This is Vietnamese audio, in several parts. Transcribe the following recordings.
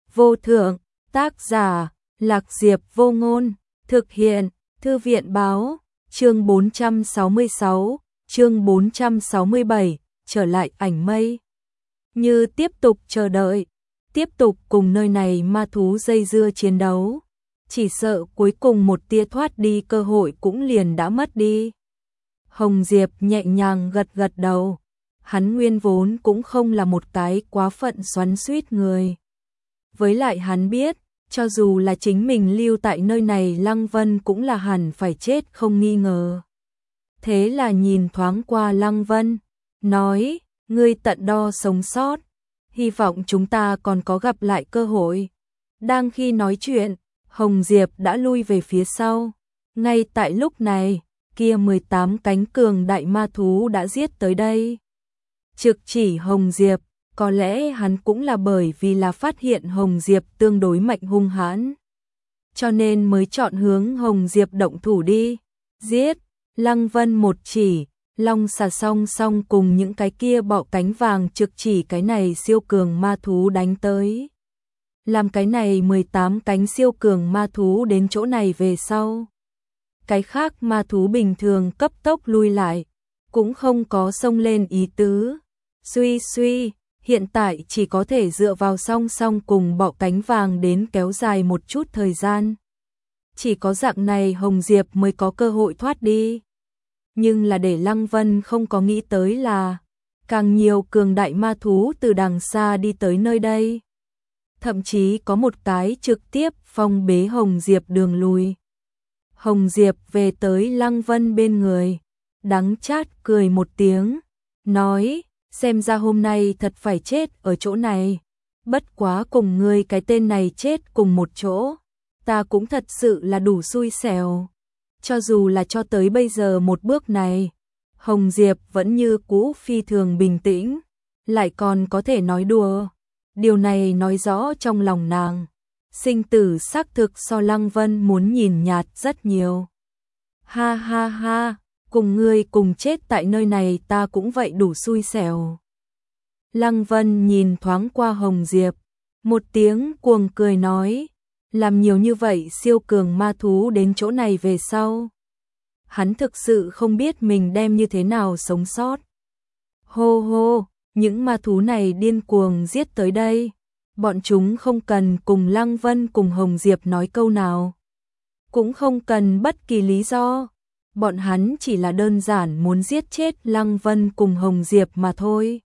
vô thượng, tác giả, Lạc Diệp Vô Ngôn, thực hiện, Thư viện báo, chương 466, chương 467, trở lại ảnh mây. Như tiếp tục chờ đợi, tiếp tục cùng nơi này ma thú dây dưa chiến đấu, chỉ sợ cuối cùng một tia thoát đi cơ hội cũng liền đã mất đi. Hồng Diệp nhẹ nhàng gật gật đầu, hắn nguyên vốn cũng không là một cái quá phận xoắn xuýt người. Với lại hắn biết, cho dù là chính mình lưu tại nơi này Lăng Vân cũng là hẳn phải chết không nghi ngờ. Thế là nhìn thoáng qua Lăng Vân, nói, ngươi tận đo sống sót, hy vọng chúng ta còn có gặp lại cơ hội. Đang khi nói chuyện, Hồng Diệp đã lui về phía sau. Ngay tại lúc này, kia 18 cánh cường đại ma thú đã giết tới đây. Trực chỉ Hồng Diệp, có lẽ hắn cũng là bởi vì là phát hiện Hồng Diệp tương đối mạnh hung hãn, cho nên mới chọn hướng Hồng Diệp động thủ đi. Giết, Lăng Vân một chỉ, long xà song song cùng những cái kia bọ cánh vàng trực chỉ cái này siêu cường ma thú đánh tới. Làm cái này 18 cánh siêu cường ma thú đến chỗ này về sau. Cái khác ma thú bình thường cấp tốc lui lại, cũng không có xông lên ý tứ. Suy, hiện tại chỉ có thể dựa vào song song cùng bọ cánh vàng đến kéo dài một chút thời gian. Chỉ có dạng này Hồng Diệp mới có cơ hội thoát đi. Nhưng là để Lăng Vân không có nghĩ tới là càng nhiều cường đại ma thú từ đằng xa đi tới nơi đây. Thậm chí có một cái trực tiếp phong bế Hồng Diệp đường lui. Hồng Diệp về tới Lăng Vân bên người, đắng chát cười một tiếng, nói, xem ra hôm nay thật phải chết ở chỗ này. Bất quá cùng ngươi cái tên này chết cùng một chỗ, ta cũng thật sự là đủ xui xẻo. Cho dù là cho tới bây giờ một bước này, Hồng Diệp vẫn như cũ phi thường bình tĩnh, lại còn có thể nói đùa. Điều này nói rõ trong lòng nàng, sinh tử xác thực so Lăng Vân muốn nhìn nhạt rất nhiều. Ha ha ha, cùng ngươi cùng chết tại nơi này ta cũng vậy đủ xui xẻo. Lăng Vân nhìn thoáng qua Hồng Diệp, một tiếng cuồng cười nói, làm nhiều như vậy siêu cường ma thú đến chỗ này về sau. Hắn thực sự không biết mình đem như thế nào sống sót. Hô hô, những ma thú này điên cuồng giết tới đây. Bọn chúng không cần cùng Lăng Vân cùng Hồng Diệp nói câu nào. Cũng không cần bất kỳ lý do. Bọn hắn chỉ là đơn giản muốn giết chết Lăng Vân cùng Hồng Diệp mà thôi.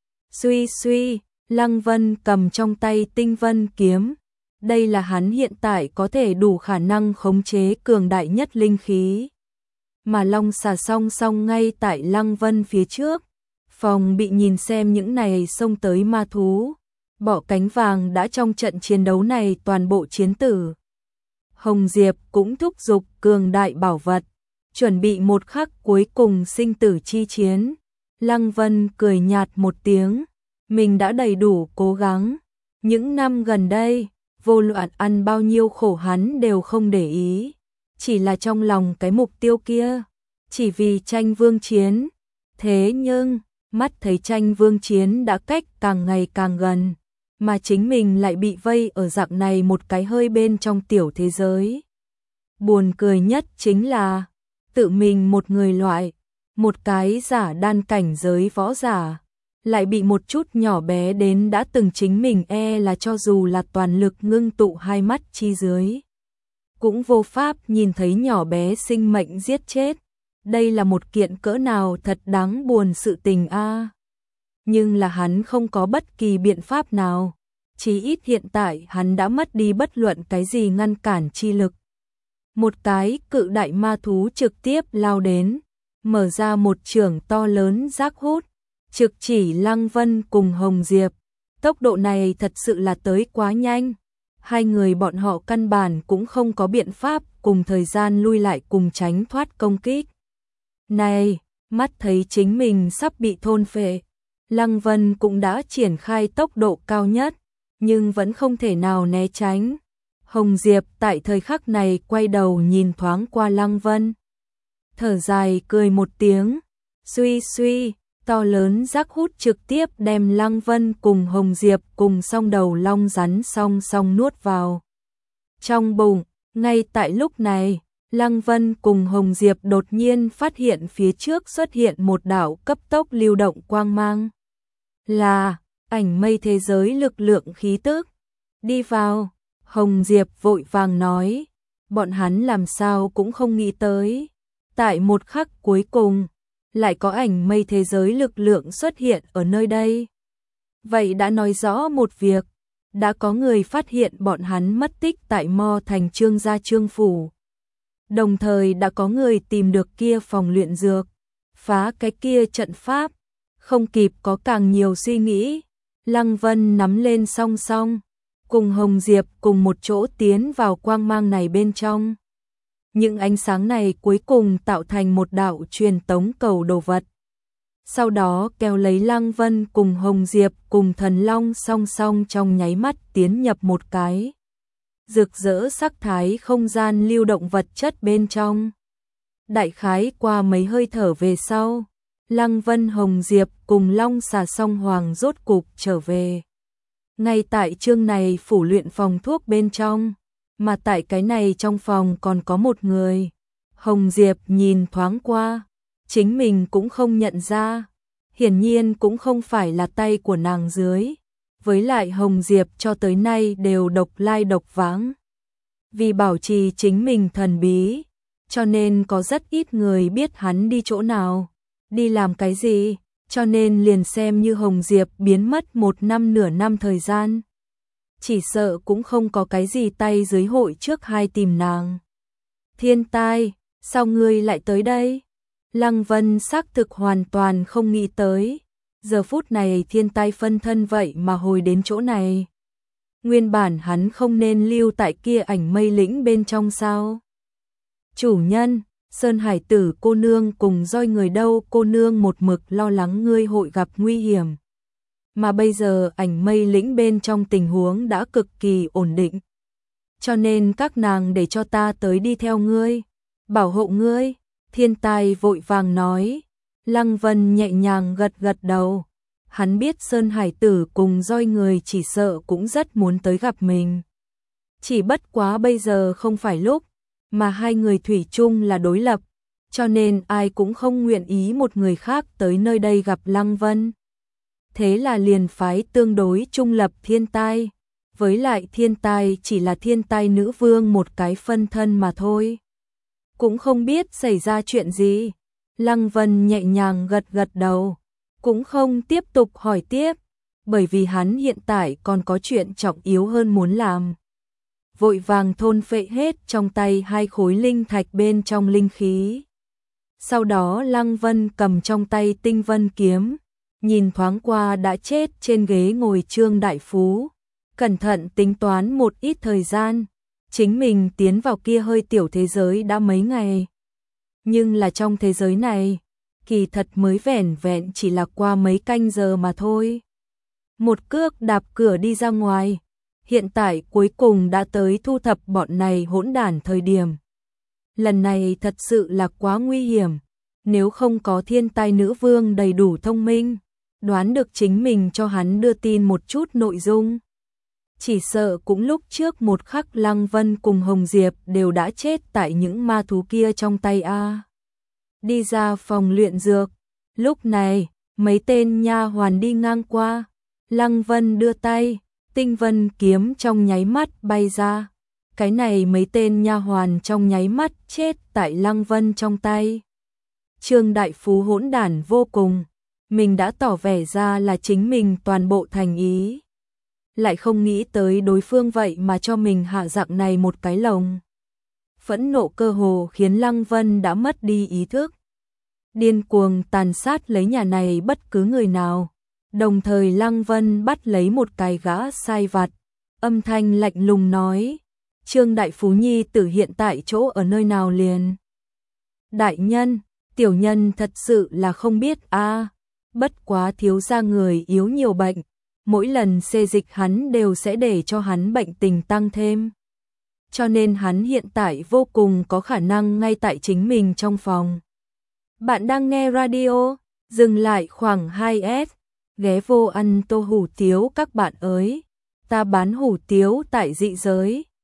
Suy, Lăng Vân cầm trong tay Tinh Vân kiếm. Đây là hắn hiện tại có thể đủ khả năng khống chế cường đại nhất linh khí. Mà long xà song song ngay tại Lăng Vân phía trước. Phòng bị nhìn xem những này xông tới ma thú. Bọ cánh vàng đã trong trận chiến đấu này toàn bộ chiến tử. Hồng Diệp cũng thúc giục cường đại bảo vật, chuẩn bị một khắc cuối cùng sinh tử chi chiến. Lăng Vân cười nhạt một tiếng, mình đã đầy đủ cố gắng. Những năm gần đây, vô luận ăn bao nhiêu khổ hắn đều không để ý. Chỉ là trong lòng cái mục tiêu kia, chỉ vì tranh vương chiến. Thế nhưng, mắt thấy tranh vương chiến đã cách càng ngày càng gần, mà chính mình lại bị vây ở dạng này một cái hơi bên trong tiểu thế giới. Buồn cười nhất chính là, tự mình một người loại, một cái giả đan cảnh giới võ giả, lại bị một chút nhỏ bé đến đã từng chính mình là cho dù là toàn lực ngưng tụ hai mắt chi dưới. Cũng vô pháp nhìn thấy nhỏ bé sinh mệnh giết chết. Đây là một kiện cỡ nào thật đáng buồn sự tình a. Nhưng là hắn không có bất kỳ biện pháp nào. Chí ít hiện tại hắn đã mất đi bất luận cái gì ngăn cản chi lực. Một cái cự đại ma thú trực tiếp lao đến, mở ra một chưởng to lớn rác hút, trực chỉ Lăng Vân cùng Hồng Diệp. Tốc độ này thật sự là tới quá nhanh. Hai người bọn họ căn bản cũng không có biện pháp cùng thời gian lui lại cùng tránh thoát công kích. Này, mắt thấy chính mình sắp bị thôn phệ, Lăng Vân cũng đã triển khai tốc độ cao nhất, nhưng vẫn không thể nào né tránh. Hồng Diệp tại thời khắc này quay đầu nhìn thoáng qua Lăng Vân. Thở dài cười một tiếng, suy, To lớn rác hút trực tiếp đem Lăng Vân cùng Hồng Diệp cùng song đầu long rắn song song nuốt vào trong bụng. Ngay tại lúc này, Lăng Vân cùng Hồng Diệp đột nhiên phát hiện phía trước xuất hiện một đạo cấp tốc lưu động quang mang. Là ảnh mây thế giới lực lượng khí tức. Đi vào, Hồng Diệp vội vàng nói, bọn hắn làm sao cũng không nghĩ tới. Tại một khắc cuối cùng, lại có ảnh mây thế giới lực lượng xuất hiện ở nơi đây. Vậy đã nói rõ một việc, đã có người phát hiện bọn hắn mất tích tại Mo Thành Trương gia Trương phủ. Đồng thời đã có người tìm được kia phòng luyện dược, phá cái kia trận pháp. Không kịp có càng nhiều suy nghĩ, Lăng Vân nắm lên song song, cùng Hồng Diệp cùng một chỗ tiến vào quang mang này bên trong. Những ánh sáng này cuối cùng tạo thành một đạo truyền tống cầu đồ vật. Sau đó kéo lấy Lăng Vân cùng Hồng Diệp cùng Thần Long song song trong nháy mắt tiến nhập một cái rực rỡ sắc thái không gian lưu động vật chất bên trong. Đại khái qua mấy hơi thở về sau, Lăng Vân Hồng Diệp cùng Long Xà Song Hoàng rốt cục trở về. Ngay tại chương này phủ luyện phòng thuốc bên trong, mà tại cái này trong phòng còn có một người. Hồng Diệp nhìn thoáng qua, chính mình cũng không nhận ra, hiển nhiên cũng không phải là tay của nàng dưới. Với lại Hồng Diệp cho tới nay đều độc lai độc vãng. Vì bảo trì chính mình thần bí, cho nên có rất ít người biết hắn đi chỗ nào, đi làm cái gì, cho nên liền xem như Hồng Diệp biến mất 1 năm nửa năm thời gian. Chỉ sợ cũng không có cái gì tay dưới hội trước hai tìm nàng. Thiên tai, sao ngươi lại tới đây? Lăng Vân xác thực hoàn toàn không nghĩ tới. Giờ phút này thiên tai phân thân vậy mà hồi đến chỗ này. Nguyên bản hắn không nên lưu tại kia ảnh mây lĩnh bên trong sao? Chủ nhân, Sơn Hải Tử cô nương cùng roi người đâu, cô nương một mực lo lắng ngươi hội gặp nguy hiểm. Mà bây giờ ảnh mây lĩnh bên trong tình huống đã cực kỳ ổn định. Cho nên các nàng để cho ta tới đi theo ngươi, bảo hộ ngươi. Thiên tai vội vàng nói. Lăng Vân nhẹ nhàng gật gật đầu. Hắn biết Sơn Hải Tử cùng roi người chỉ sợ cũng rất muốn tới gặp mình. Chỉ bất quá bây giờ không phải lúc, mà hai người thủy chung là đối lập, cho nên ai cũng không nguyện ý một người khác tới nơi đây gặp Lăng Vân. Thế là liền phái tương đối trung lập thiên tai, với lại thiên tai chỉ là thiên tai nữ vương một cái phân thân mà thôi. Cũng không biết xảy ra chuyện gì. Lăng Vân nhẹ nhàng gật gật đầu, cũng không tiếp tục hỏi tiếp, bởi vì hắn hiện tại còn có chuyện trọng yếu hơn muốn làm. Vội vàng thôn phệ hết trong tay 2 khối linh thạch bên trong linh khí. Sau đó Lăng Vân cầm trong tay tinh vân kiếm, nhìn thoáng qua đã chết trên ghế ngồi Trương Đại Phú, cẩn thận tính toán một ít thời gian, chính mình tiến vào kia hơi tiểu thế giới đã mấy ngày. Nhưng là trong thế giới này, kỳ thật mới vẻn vẹn chỉ là qua mấy canh giờ mà thôi. Một cước đạp cửa đi ra ngoài, hiện tại cuối cùng đã tới thu thập bọn này hỗn đản thời điểm. Lần này thật sự là quá nguy hiểm, nếu không có thiên tai nữ vương đầy đủ thông minh, đoán được chính mình cho hắn đưa tin một chút nội dung. Chỉ sợ cũng lúc trước một khắc Lăng Vân cùng Hồng Diệp đều đã chết tại những ma thú kia trong tay a. Đi ra phòng luyện dược, lúc này, mấy tên nha hoàn đi ngang qua, Lăng Vân đưa tay, tinh vân kiếm trong nháy mắt bay ra. Cái này mấy tên nha hoàn trong nháy mắt chết tại Lăng Vân trong tay. Trương Đại Phú hỗn đản vô cùng, mình đã tỏ vẻ ra là chính mình toàn bộ thành ý. Lại không nghĩ tới đối phương vậy mà cho mình hạ dạng này một cái lồng. Phẫn nộ cơ hồ khiến Lăng Vân đã mất đi ý thức. Điên cuồng tàn sát lấy nhà này bất cứ người nào. Đồng thời Lăng Vân bắt lấy một cái gã sai vặt. Âm thanh lạnh lùng nói. Trương Đại Phú nhi tử hiện tại chỗ ở nơi nào liền? Đại nhân, tiểu nhân thật sự là không biết a. Bất quá thiếu gia người yếu nhiều bệnh. Mỗi lần xê dịch hắn đều sẽ để cho hắn bệnh tình tăng thêm. Cho nên hắn hiện tại vô cùng có khả năng ngay tại chính mình trong phòng. Bạn đang nghe radio Dừng lại khoảng 2S, ghé vô ăn tô hủ tiếu các bạn ơi. Ta bán hủ tiếu tại dị giới.